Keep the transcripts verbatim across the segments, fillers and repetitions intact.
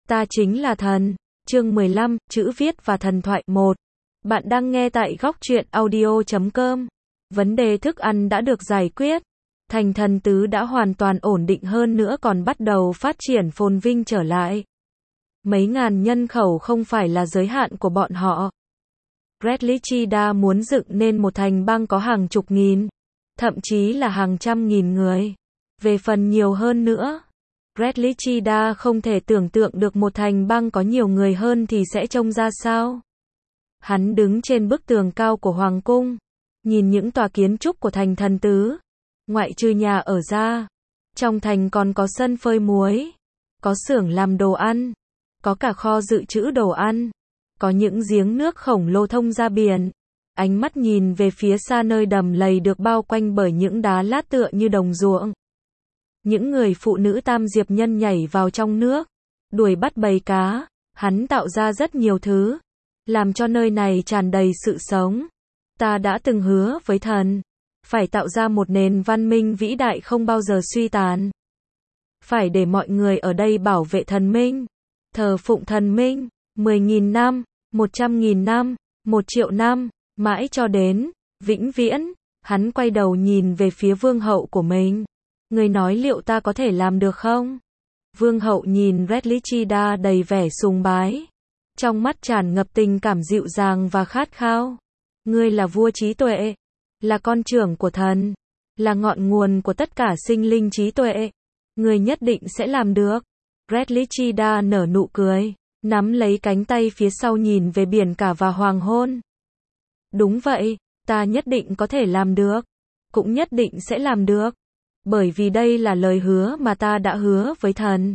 Ta chính là thần. Chương mười lăm, chữ viết và thần thoại một. Bạn đang nghe tại góc truyện audio chấm com. Vấn đề thức ăn đã được giải quyết. Thành Thần Tứ đã hoàn toàn ổn định hơn nữa còn bắt đầu phát triển phồn vinh trở lại. Mấy ngàn nhân khẩu không phải là giới hạn của bọn họ. Red Lichida muốn dựng nên một thành bang có hàng chục nghìn, thậm chí là hàng trăm nghìn người. Về phần nhiều hơn nữa, Red Lichida không thể tưởng tượng được một thành bang có nhiều người hơn thì sẽ trông ra sao. Hắn đứng trên bức tường cao của Hoàng cung, nhìn những tòa kiến trúc của thành Thần Tứ. Ngoại trừ nhà ở ra, trong thành còn có sân phơi muối, có xưởng làm đồ ăn, có cả kho dự trữ đồ ăn, có những giếng nước khổng lồ thông ra biển. Ánh mắt nhìn về phía xa nơi đầm lầy được bao quanh bởi những đá lát tựa như đồng ruộng. Những người phụ nữ tam diệp nhân nhảy vào trong nước, đuổi bắt bầy cá. Hắn tạo ra rất nhiều thứ, làm cho nơi này tràn đầy sự sống. Ta đã từng hứa với thần, phải tạo ra một nền văn minh vĩ đại không bao giờ suy tàn. Phải để mọi người ở đây bảo vệ thần minh, thờ phụng thần minh, mười nghìn năm, một trăm nghìn năm, một triệu năm, mãi cho đến vĩnh viễn. Hắn quay đầu nhìn về phía vương hậu của mình. Người nói liệu ta có thể làm được không? Vương hậu nhìn Red Lichida đầy vẻ sùng bái, trong mắt tràn ngập tình cảm dịu dàng và khát khao. Ngươi là vua trí tuệ, là con trưởng của thần, là ngọn nguồn của tất cả sinh linh trí tuệ. Ngươi nhất định sẽ làm được. Red Lichida nở nụ cười, nắm lấy cánh tay phía sau nhìn về biển cả và hoàng hôn. Đúng vậy, ta nhất định có thể làm được, cũng nhất định sẽ làm được. Bởi vì đây là lời hứa mà ta đã hứa với thần.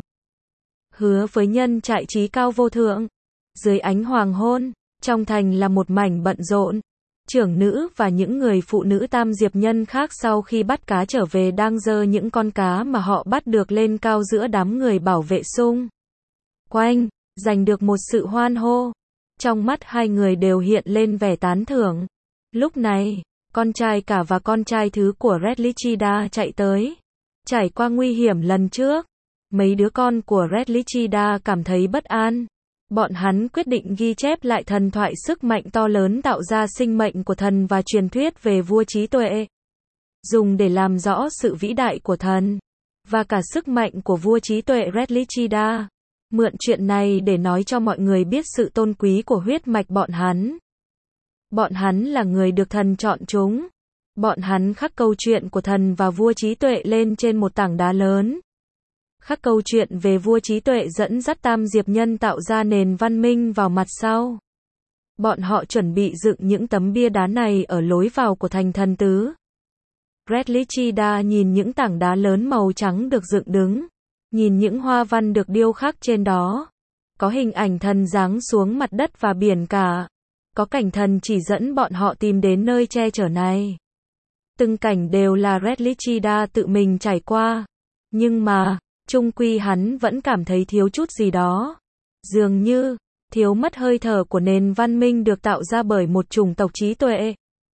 Hứa với nhân trại trí cao vô thượng. Dưới ánh hoàng hôn, trong thành là một mảnh bận rộn. Trưởng nữ và những người phụ nữ tam diệp nhân khác sau khi bắt cá trở về đang giơ những con cá mà họ bắt được lên cao giữa đám người bảo vệ xung quanh, giành được một sự hoan hô. Trong mắt hai người đều hiện lên vẻ tán thưởng. Lúc này, con trai cả và con trai thứ của Red Lichida chạy tới. Trải qua nguy hiểm lần trước, mấy đứa con của Red Lichida cảm thấy bất an. Bọn hắn quyết định ghi chép lại thần thoại sức mạnh to lớn tạo ra sinh mệnh của thần và truyền thuyết về vua trí tuệ, dùng để làm rõ sự vĩ đại của thần và cả sức mạnh của vua trí tuệ Red Lichida. Mượn chuyện này để nói cho mọi người biết sự tôn quý của huyết mạch bọn hắn. Bọn hắn là người được thần chọn chúng. Bọn hắn khắc câu chuyện của thần và vua trí tuệ lên trên một tảng đá lớn. Khắc câu chuyện về vua trí tuệ dẫn dắt tam diệp nhân tạo ra nền văn minh vào mặt sau. Bọn họ chuẩn bị dựng những tấm bia đá này ở lối vào của thành Thần Tứ. Red Lichida nhìn những tảng đá lớn màu trắng được dựng đứng, nhìn những hoa văn được điêu khắc trên đó. Có hình ảnh thần giáng xuống mặt đất và biển cả. Có cảnh thần chỉ dẫn bọn họ tìm đến nơi che chở này. Từng cảnh đều là Red Lichida tự mình trải qua. Nhưng mà, chung quy hắn vẫn cảm thấy thiếu chút gì đó. Dường như, thiếu mất hơi thở của nền văn minh được tạo ra bởi một chủng tộc trí tuệ.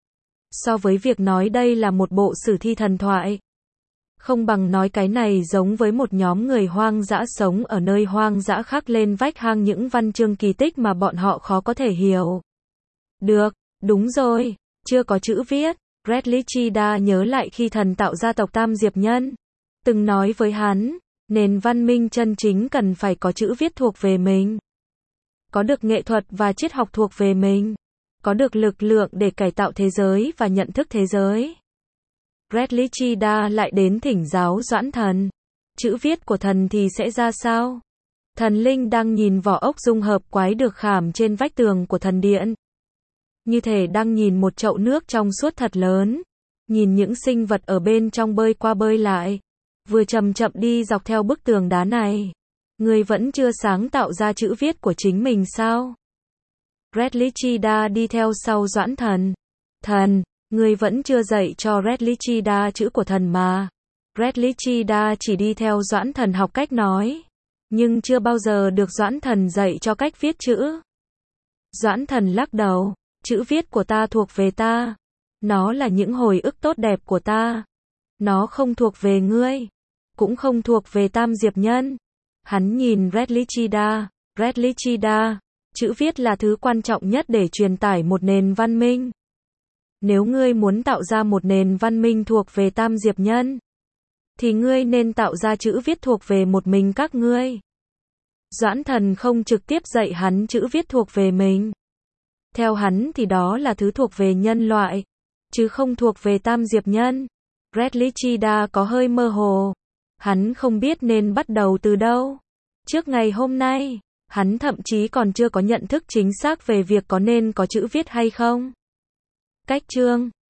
So với việc nói đây là một bộ sử thi thần thoại, không bằng nói cái này giống với một nhóm người hoang dã sống ở nơi hoang dã khắc lên vách hang những văn chương kỳ tích mà bọn họ khó có thể hiểu. Được, đúng rồi, chưa có chữ viết. Red Lichida nhớ lại khi thần tạo ra tộc tam diệp nhân, từng nói với hắn, nền văn minh chân chính cần phải có chữ viết thuộc về mình, có được nghệ thuật và triết học thuộc về mình, có được lực lượng để cải tạo thế giới và nhận thức thế giới. Red Lichida lại đến thỉnh giáo Doãn Thần. Chữ viết của thần thì sẽ ra sao? Thần linh đang nhìn vỏ ốc dung hợp quái được khảm trên vách tường của thần điện. Như thể đang nhìn một chậu nước trong suốt thật lớn. Nhìn những sinh vật ở bên trong bơi qua bơi lại. Vừa chậm chậm đi dọc theo bức tường đá này. Người vẫn chưa sáng tạo ra chữ viết của chính mình sao? Red Lichida đi theo sau Doãn Thần. Thần, người vẫn chưa dạy cho Red Lichida chữ của thần mà. Red Lichida chỉ đi theo Doãn Thần học cách nói, nhưng chưa bao giờ được Doãn Thần dạy cho cách viết chữ. Doãn Thần lắc đầu. Chữ viết của ta thuộc về ta. Nó là những hồi ức tốt đẹp của ta. Nó không thuộc về ngươi. Cũng không thuộc về tam diệp nhân. Hắn nhìn Redlichida, Redlichida, chữ viết là thứ quan trọng nhất để truyền tải một nền văn minh. Nếu ngươi muốn tạo ra một nền văn minh thuộc về tam diệp nhân, thì ngươi nên tạo ra chữ viết thuộc về một mình các ngươi. Doãn Thần không trực tiếp dạy hắn chữ viết thuộc về mình. Theo hắn thì đó là thứ thuộc về nhân loại, chứ không thuộc về tam diệp nhân. Redlichida có hơi mơ hồ. Hắn không biết nên bắt đầu từ đâu. Trước ngày hôm nay, hắn thậm chí còn chưa có nhận thức chính xác về việc có nên có chữ viết hay không. Cách chương